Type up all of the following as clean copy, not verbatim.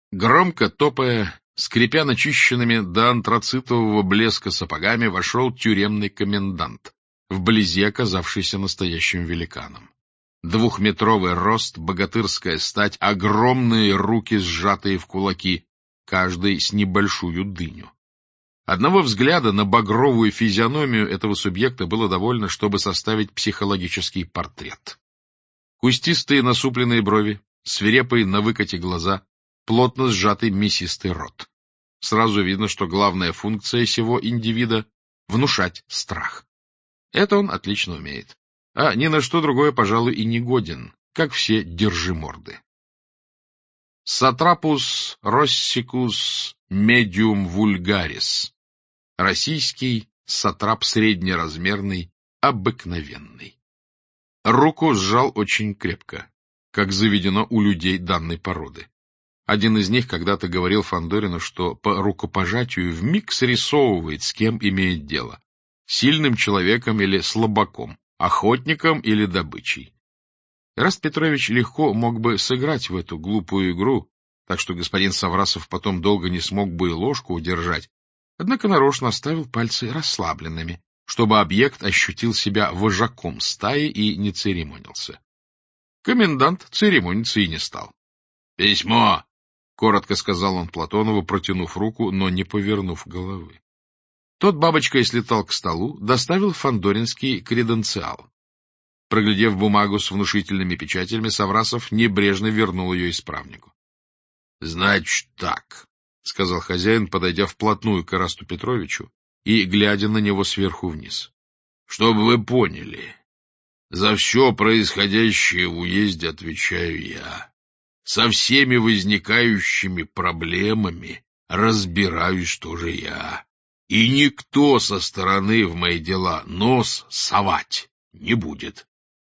Громко топая, скрипя начищенными до антрацитового блеска сапогами, вошел тюремный комендант, вблизи оказавшийся настоящим великаном. 2-метровый рост, богатырская стать, огромные руки, сжатые в кулаки, каждый с небольшую дыню. Одного взгляда на багровую физиономию этого субъекта было довольно, чтобы составить психологический портрет. Кустистые насупленные брови, свирепые на выкате глаза, плотно сжатый мясистый рот. Сразу видно, что главная функция сего индивида — внушать страх. Это он отлично умеет. А ни на что другое, пожалуй, и не годен, как все держиморды. Сатрапус россикус медиум вульгарис. Российский сатрап среднеразмерный, обыкновенный. Руку сжал очень крепко, как заведено у людей данной породы. Один из них когда-то говорил Фандорину, что по рукопожатию вмиг срисовывает, с кем имеет дело. Сильным человеком или слабаком, охотником или добычей. Эраст Петрович легко мог бы сыграть в эту глупую игру, так что господин Саврасов потом долго не смог бы и ложку удержать, однако нарочно оставил пальцы расслабленными, чтобы объект ощутил себя вожаком стаи и не церемонился. Комендант церемониться и не стал. — Письмо! — коротко сказал он Платонову, протянув руку, но не повернув головы. Тот бабочкой слетал к столу, доставил фандоринский креденциал. Проглядев бумагу с внушительными печатями, Саврасов небрежно вернул ее исправнику. — Значит так, — сказал хозяин, подойдя вплотную к Эрасту Петровичу и глядя на него сверху вниз. — Чтобы вы поняли, за все происходящее в уезде отвечаю я. Со всеми возникающими проблемами разбираюсь тоже я. И никто со стороны в мои дела нос совать не будет.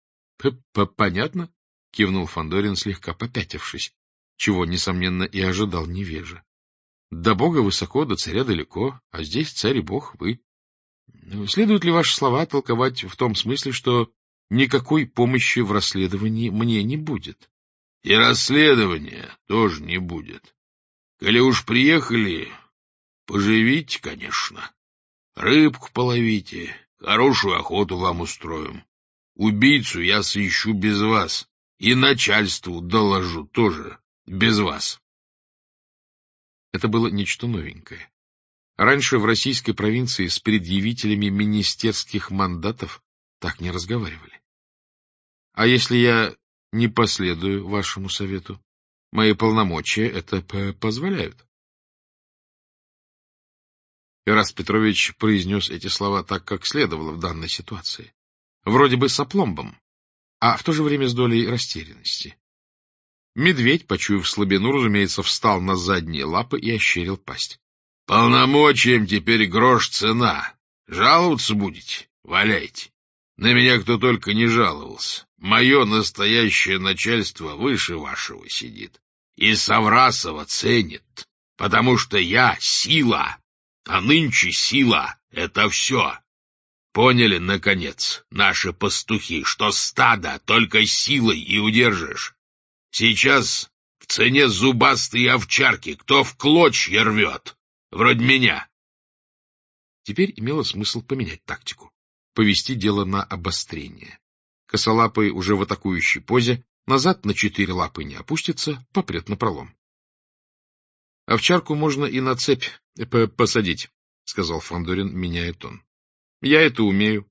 — Понятно? — кивнул Фандорин, слегка попятившись, чего, несомненно, и ожидал невежа. — До Бога высоко, до царя далеко, а здесь царь и Бог вы. Следует ли ваши слова толковать в том смысле, что никакой помощи в расследовании мне не будет? — И расследования тоже не будет. Коли уж приехали, поживите, конечно. Рыбку половите, хорошую охоту вам устроим. Убийцу я сыщу без вас, и начальству доложу тоже без вас. Это было нечто новенькое. Раньше в российской провинции с предъявителями министерских мандатов так не разговаривали. А если я не последую вашему совету? Мои полномочия это позволяют. Эраст Петрович произнес эти слова так, как следовало в данной ситуации. Вроде бы с опломбом, а в то же время с долей растерянности. Медведь, почуяв слабину, разумеется, встал на задние лапы и ощерил пасть. — Полномочиям теперь грош цена. Жаловаться будете? Валяйте. На меня кто только не жаловался. Мое настоящее начальство выше вашего сидит. И Саврасова ценит, потому что я сила, а нынче сила — это все. Поняли, наконец, наши пастухи, что стадо только силой и удержишь? Сейчас в цене зубастые овчарки, кто в клочья рвет, вроде меня. Теперь имело смысл поменять тактику, повести дело на обострение. Косолапый уже в атакующей позе, назад на 4 лапы не опустится, попрет напролом. — Овчарку можно и на цепь посадить, — сказал Фандорин, меняя тон. — Я это умею.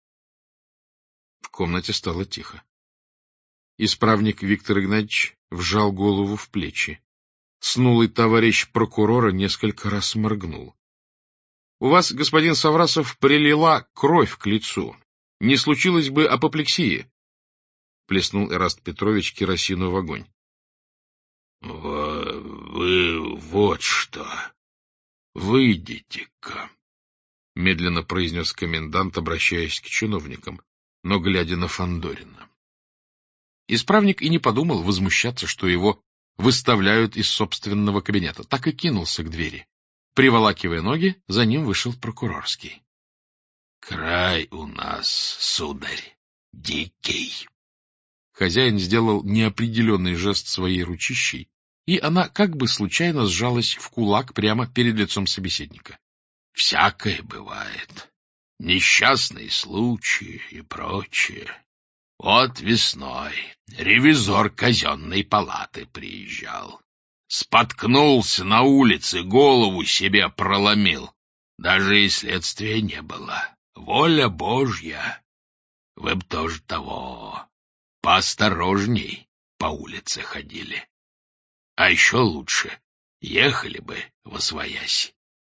В комнате стало тихо. Исправник Виктор Игнатьевич вжал голову в плечи. Снулый товарищ прокурора несколько раз моргнул. — У вас, господин Саврасов, прилила кровь к лицу. Не случилось бы апоплексии? — плеснул Эраст Петрович керосину в огонь. — Вы вот что. Выйдите-ка, — медленно произнес комендант, обращаясь к чиновникам, но глядя на Фандорина. Исправник и не подумал возмущаться, что его выставляют из собственного кабинета, так и кинулся к двери. Приволакивая ноги, за ним вышел прокурорский. — Край у нас, сударь, дикий. Хозяин сделал неопределенный жест своей ручищей, и она как бы случайно сжалась в кулак прямо перед лицом собеседника. — Всякое бывает. Несчастные случаи и прочее. Вот весной ревизор казенной палаты приезжал. Споткнулся на улице, голову себе проломил. Даже и следствия не было. Воля Божья. Вы б тоже того. Поосторожней по улице ходили. А еще лучше ехали бы восвоясь.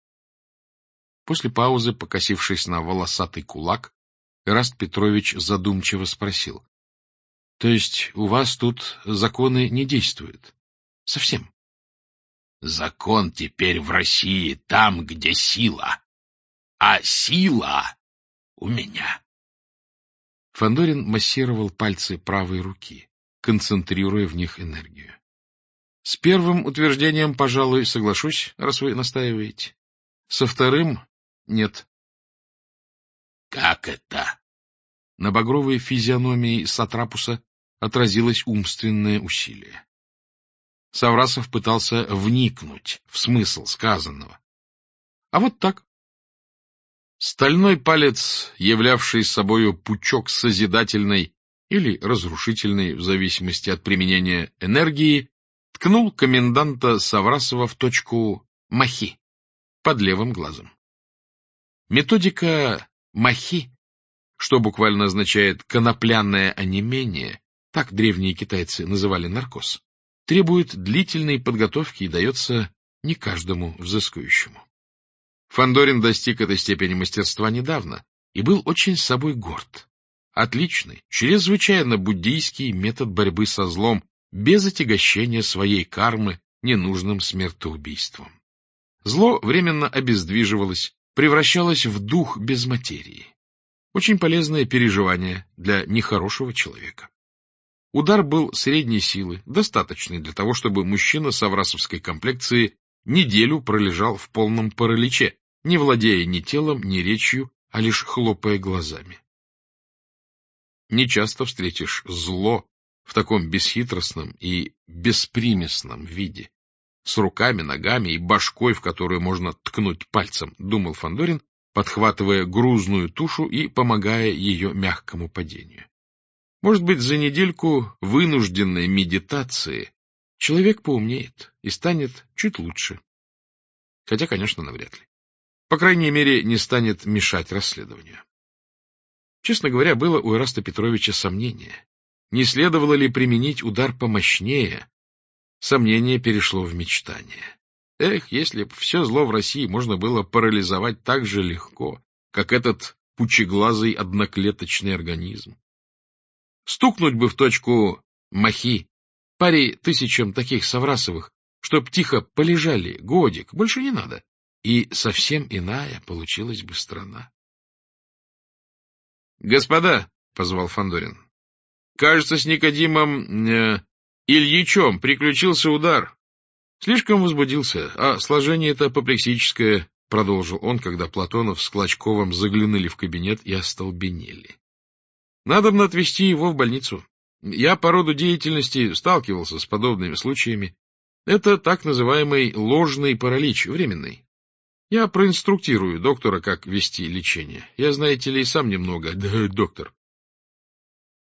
После паузы, покосившись на волосатый кулак, Эраст Петрович задумчиво спросил. — То есть у вас тут законы не действуют? Совсем? — Закон теперь в России там, где сила. А сила у меня. Фандорин массировал пальцы правой руки, концентрируя в них энергию. — С первым утверждением, пожалуй, соглашусь, раз вы настаиваете. Со вторым — нет. — Как это? На багровой физиономии Сатрапуса отразилось умственное усилие. Саврасов пытался вникнуть в смысл сказанного. А вот так. Стальной палец, являвший собою пучок созидательной или разрушительной, в зависимости от применения энергии, ткнул коменданта Саврасова в точку махи под левым глазом. Методика махи, что буквально означает «конопляное онемение», так древние китайцы называли наркоз, требует длительной подготовки и дается не каждому взыскующему. Фандорин достиг этой степени мастерства недавно и был очень собой горд. Отличный, чрезвычайно буддийский метод борьбы со злом, без отягощения своей кармы ненужным смертоубийством. Зло временно обездвиживалось, превращалось в дух без материи. Очень полезное переживание для нехорошего человека. Удар был средней силы, достаточный для того, чтобы мужчина саврасовской комплекции неделю пролежал в полном параличе, не владея ни телом, ни речью, а лишь хлопая глазами. Нечасто встретишь зло в таком бесхитростном и беспримесном виде, с руками, ногами и башкой, в которую можно ткнуть пальцем, думал Фандорин, подхватывая грузную тушу и помогая ее мягкому падению. Может быть, за недельку вынужденной медитации человек поумнеет и станет чуть лучше. Хотя, конечно, навряд ли. По крайней мере, не станет мешать расследованию. Честно говоря, было у Эраста Петровича сомнение. Не следовало ли применить удар помощнее? Сомнение перешло в мечтание. Эх, если б все зло в России можно было парализовать так же легко, как этот пучеглазый одноклеточный организм. Стукнуть бы в точку махи паре тысячам таких Саврасовых, чтоб тихо полежали годик, больше не надо, и совсем иная получилась бы страна. — Господа, — позвал Фандорин, — кажется, с Никодимом Ильичом приключился удар. Слишком возбудился, а сложение-то апоплексическое, — продолжил он, когда Платонов с Клочковым заглянули в кабинет и остолбенели. Надобно отвезти его в больницу. Я по роду деятельности сталкивался с подобными случаями. Это так называемый ложный паралич, временный. Я проинструктирую доктора, как вести лечение. Я, знаете ли, сам немного доктор.